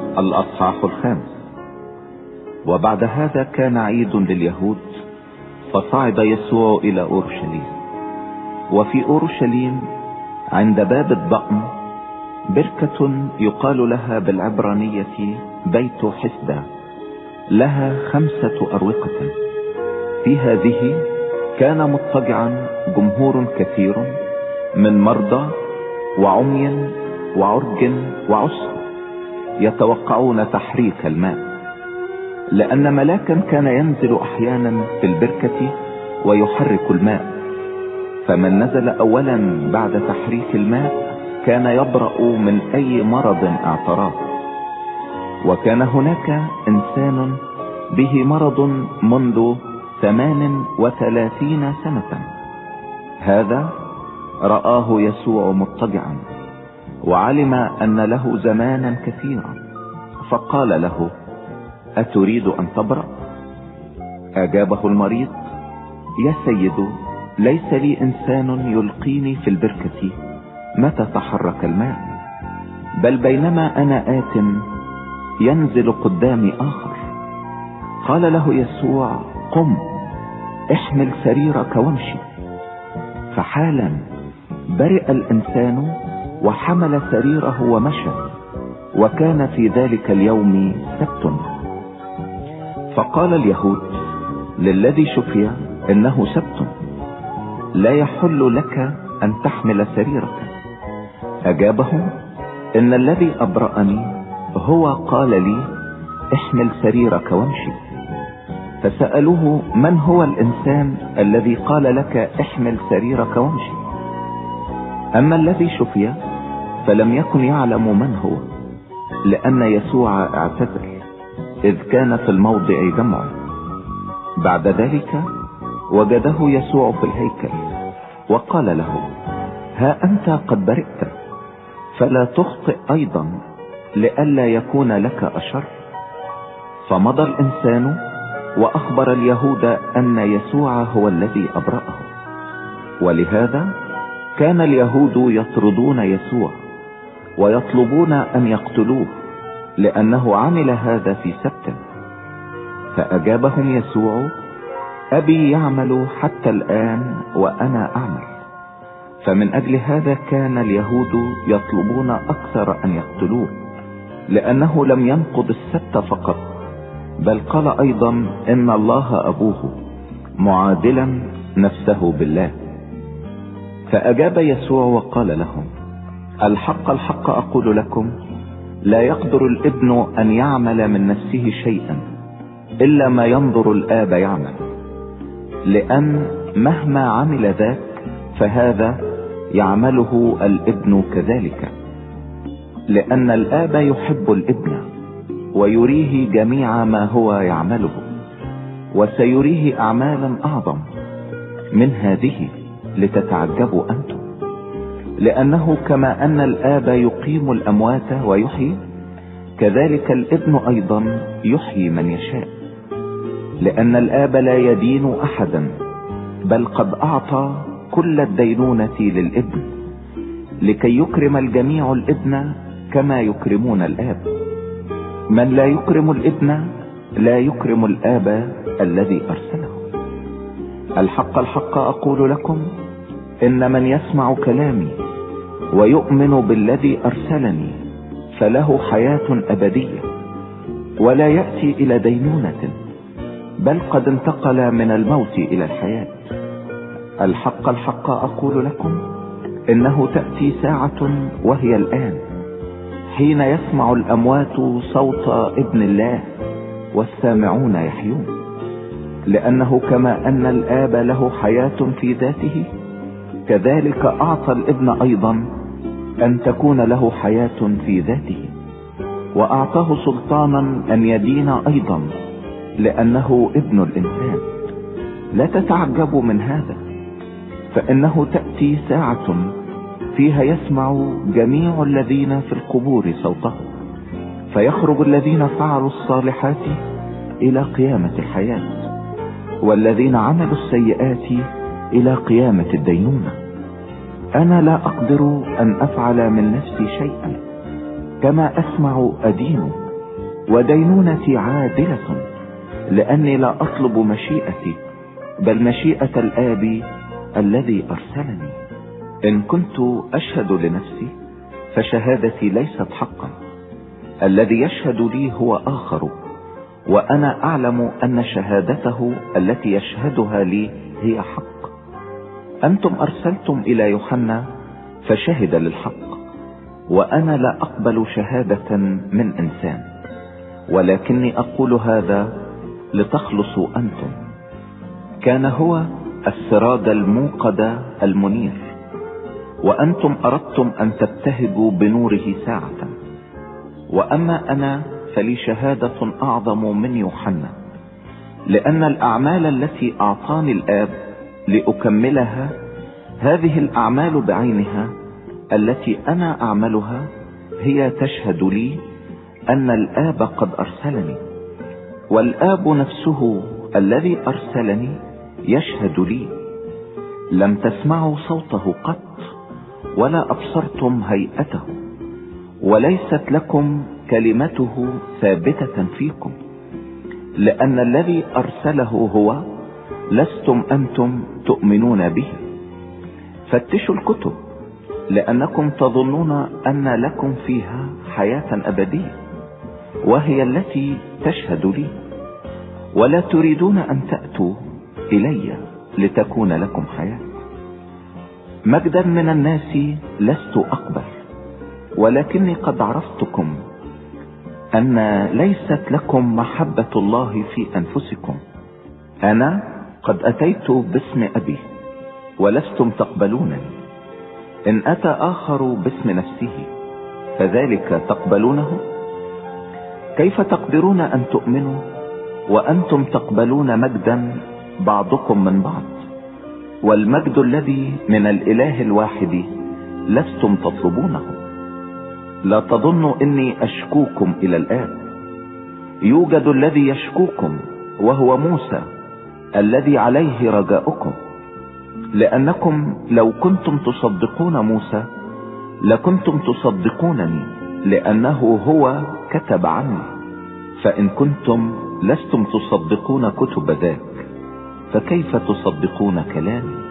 الأصحاح 5. وبعد هذا كان عيد لليهود، فصعد يسوع إلى أورشليم. وفي أورشليم عند باب الضأن بركة يقال لها بالعبرانية بيت حسدة، لها 5 أروقة. في هذه كان مضطجعا جمهور كثير من مرضى وعمي وعرج وعسر، يتوقعون تحريك الماء، لأن ملاكا كان ينزل أحيانا في البركة ويحرك الماء. فمن نزل أولا بعد تحريك الماء كان يبرأ من أي مرض اعتراه. وكان هناك إنسان به مرض منذ 38 سنة. هذا رآه يسوع مضطجعا، وعلم أن له زمانا كثيرا، فقال له: أتريد أن تبرأ؟ أجابه المريض: يا سيد، ليس لي إنسان يلقيني في البركة متى تحرك الماء، بل بينما أنا آت ينزل قدامي آخر. قال له يسوع: قم، احمل سريرك وامشي. فحالا برئ الإنسان وحمل سريره ومشى. وكان في ذلك اليوم سبت. فقال اليهود للذي شفي إنه سبت، لا يحل لك أن تحمل سريرك. أجابهم: إن الذي أبرأني هو قال لي: احمل سريرك وامشي. فسألوه: من هو الإنسان الذي قال لك احمل سريرك وامشي؟ أما الذي شفي فلم يكن يعلم من هو، لأن يسوع اعتذر، إذ كان في الموضع جمع. بعد ذلك وجده يسوع في الهيكل، وقال له: ها أنت قد برئت، فلا تخطئ أيضا، لئلا يكون لك أشر. فمضى الإنسان وأخبر اليهود أن يسوع هو الذي أبرأه. ولهذا كان اليهود يطردون يسوع ويطلبون أن يقتلوه، لأنه عمل هذا في سبت. فأجابهم يسوع: أبي يعمل حتى الآن وأنا أعمل. فمن أجل هذا كان اليهود يطلبون أكثر أن يقتلوه، لأنه لم ينقض السبت فقط، بل قال أيضا إن الله أبوه، معادلا نفسه بالله. فأجاب يسوع وقال لهم: الحق الحق أقول لكم، لا يقدر الابن أن يعمل من نفسه شيئا إلا ما ينظر الآب يعمل، لأن مهما عمل ذاك فهذا يعمله الابن كذلك. لأن الآب يحب الابن ويريه جميع ما هو يعمله، وسيريه أعمالا أعظم من هذه لتتعجبوا أنتم. لأنه كما أن الآب يقيم الأموات ويحيي، كذلك الابن أيضا يحيي من يشاء. لأن الآب لا يدين أحدا، بل قد أعطى كل الدينونة للابن، لكي يكرم الجميع الابن كما يكرمون الآب. من لا يكرم الابن لا يكرم الآب الذي أرسله. الحق الحق أقول لكم، إن من يسمع كلامي ويؤمن بالذي أرسلني فله حياة أبدية، ولا يأتي إلى دينونة، بل قد انتقل من الموت إلى الحياة. الحق الحق أقول لكم، إنه تأتي ساعة وهي الآن، حين يسمع الأموات صوت ابن الله، والسامعون يحيون. لأنه كما أن الآب له حياة في ذاته، كذلك أعطى الابن أيضا أن تكون له حياة في ذاته، وأعطاه سلطانا أن يدين أيضا، لأنه ابن الإنسان. لا تتعجبوا من هذا، فإنه تأتي ساعة فيها يسمع جميع الذين في القبور صوته، فيخرج الذين فعلوا الصالحات إلى قيامة الحياة، والذين عملوا السيئات إلى قيامة الدينونة. أنا لا أقدر أن أفعل من نفسي شيئا، كما أسمع أدين، ودينونتي عادلة، لأني لا أطلب مشيئتي بل مشيئة الآب الذي أرسلني. إن كنت أشهد لنفسي فشهادتي ليست حقا، الذي يشهد لي هو آخر، وأنا أعلم أن شهادته التي يشهدها لي هي حق. أنتم أرسلتم إلى يوحنا فشهد للحق، وأنا لا أقبل شهادة من إنسان، ولكني أقول هذا لتخلصوا أنتم. كان هو السراج الموقد المنير، وأنتم أردتم أن تبتهجوا بنوره ساعة. وأما أنا فلي شهادة أعظم من يوحنا، لأن الأعمال التي أعطاني الآب لأكملها، هذه الأعمال بعينها التي أنا أعملها هي تشهد لي أن الآب قد أرسلني، والآب نفسه الذي أرسلني يشهد لي. لم تسمعوا صوته قط ولا أبصرتم هيئته، وليست لكم كلمته ثابتة فيكم، لأن الذي أرسله هو لستم أنتم تؤمنون به. فتشوا الكتب لأنكم تظنون أن لكم فيها حياة أبدية، وهي التي تشهد لي، ولا تريدون أن تأتوا إلي لتكون لكم حياة. مجدا من الناس لست أقبل، ولكني قد عرفتكم أن ليست لكم محبة الله في أنفسكم. أنا قد أتيت باسم أبي ولستم تقبلونني، إن أتى آخر باسم نفسه فذلك تقبلونه. كيف تقدرون أن تؤمنوا وأنتم تقبلون مجدا بعضكم من بعض، والمجد الذي من الإله الواحد لستم تطلبونه؟ لا تظنوا إني أشكوكم إلى الآن، يوجد الذي يشكوكم وهو موسى الذي عليه رجاؤكم، لأنكم لو كنتم تصدقون موسى لكنتم تصدقونني، لأنه هو كتب عني. فإن كنتم لستم تصدقون كتب ذاك فكيف تصدقون كلامي؟